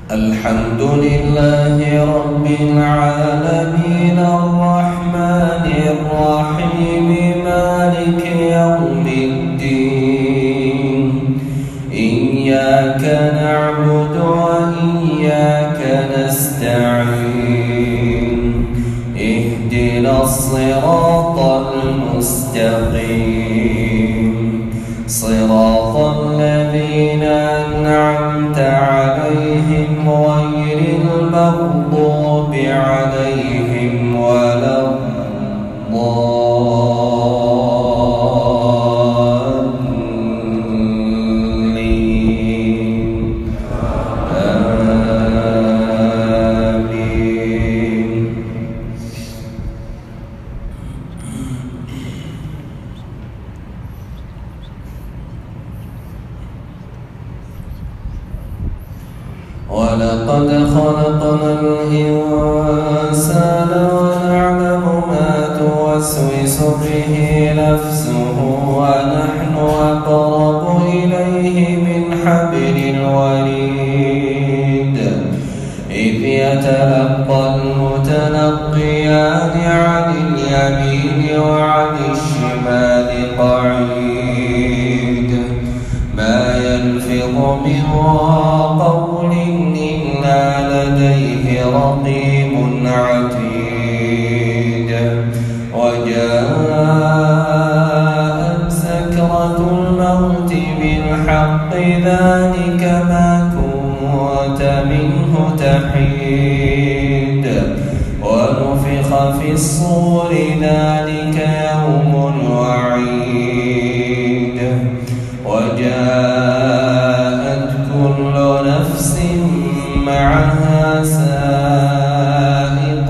الحمد لله رب العالمين الرحمن الرحيم مالك يوم الدين إياك نعبد وإياك نستعين اهدنا الصراط المستقيم صراط الذين أنعمت عليهم غير المغضوب عليهم ولا الضالين آمين. ولقد خلقنا الإنسان ونعلم ما توسوس به نفسه ونحن أقرب إليه من حبل الوريد إذ يتلقى المتلقيان عن اليمين وعن الشمال قعيد ما يلفظ من قول إلا لديه رقيب عتيد وجاءت سكرة الموت بالحق ذلك ما كنت منه تحيد ونفخ في الصور ذلك يوم الوعيد وجاءت كل نفس معها سائق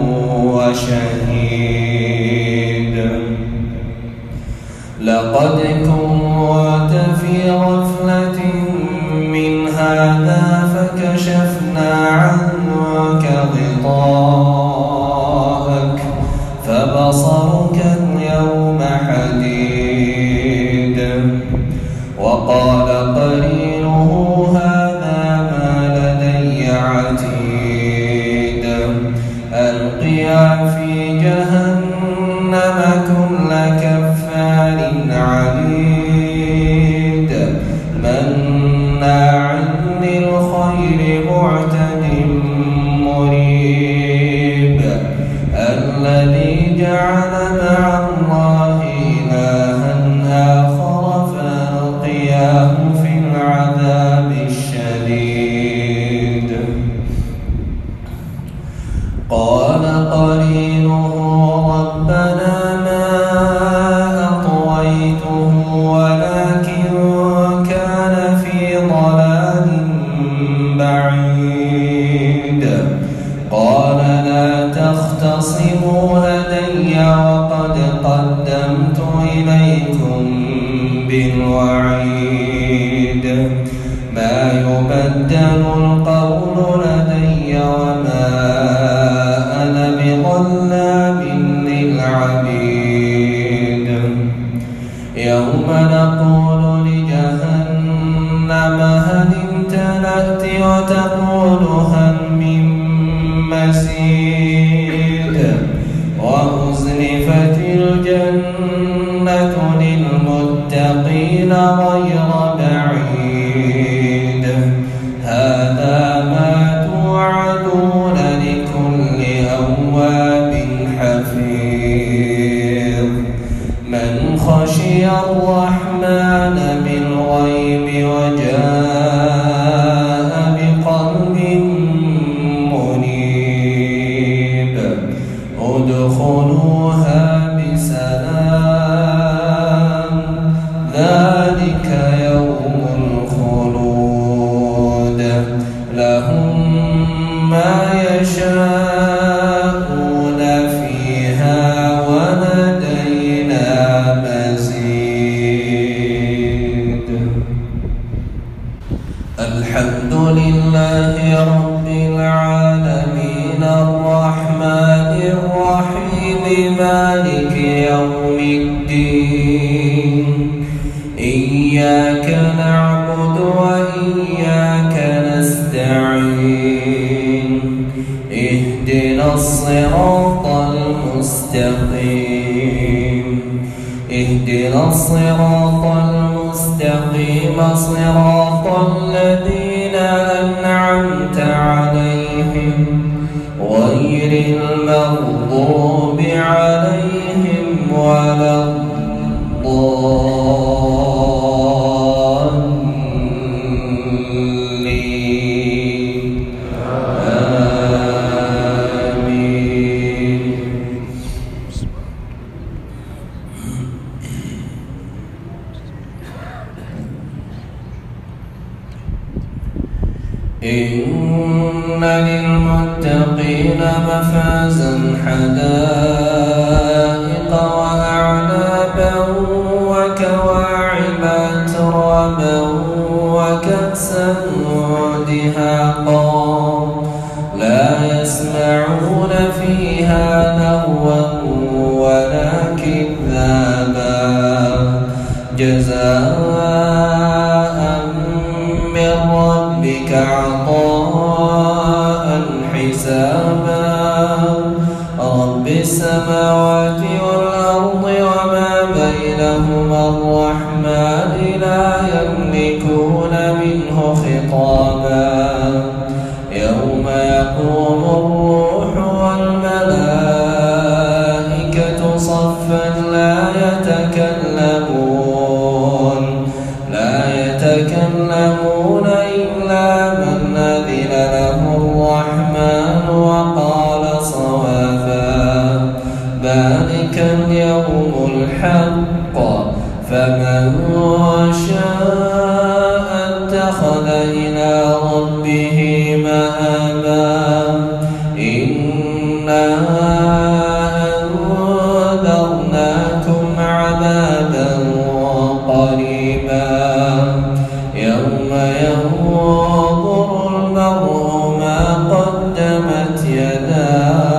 وشهيد لقد كنت في غفلة من هذا فكشفنا عنك غطاءك فبصرك اليوم حديد وقال قرينه هذا ما لدي عتيد ألقيا في جهنم كل كفار عنيد مناع للخير معتد مريب الذي جعل مع الله إلها آخر فألقياه في العذاب الشديد قال قرينه ربنا ما أطويته ولكن كان في ضلال بعيد قال لا تختصموا لدي وقد قدمت إليكم بالوعيد ما يبدل القول لدي وما أنا بظلام للعبيد يوم نقول لجهنم هل امتلأت وتقول هل من مزيد وأزلفت الجنة للمتقين غير بعيد هذا ما توعدون لكل أواب حفيظ من خشي الرحمن بالغيب وجاء بقلب منيب ادخلوها بسلام ذلك يوم الخلود لهم ما يشاءون فيها ولدينا مزيد. الحمد لله رب العالمين الرحمن الرحيم مالك يوم الدين إياك نعبد وإياك نستعين الصراط المستقيم اهدنا الصراط المستقيم صراط الذين أنعمت عليهم غير المغضوب عليهم ولا الضالين آمين. إن للمتقين مفازا حدائق وأعنابا وكواعب أترابا وكأسا دهاقا لا يسمعون فيها لغوا ولا كذابا جزاء من ربك عطاء حسابا رب السماوات والأرض وما بينهما الرحمن لا يملكون منه خطابا يوم يقوم الروح والملائكة صفا لا يتكلمون إلا من أذن له الرحمن وقال صوابا ذلك اليوم الحق فمن شاء اتخذ إلى ربه مآبا إنا أنذرناكم عذابا قريبا يوم ينظر المرء ما قدمت يداه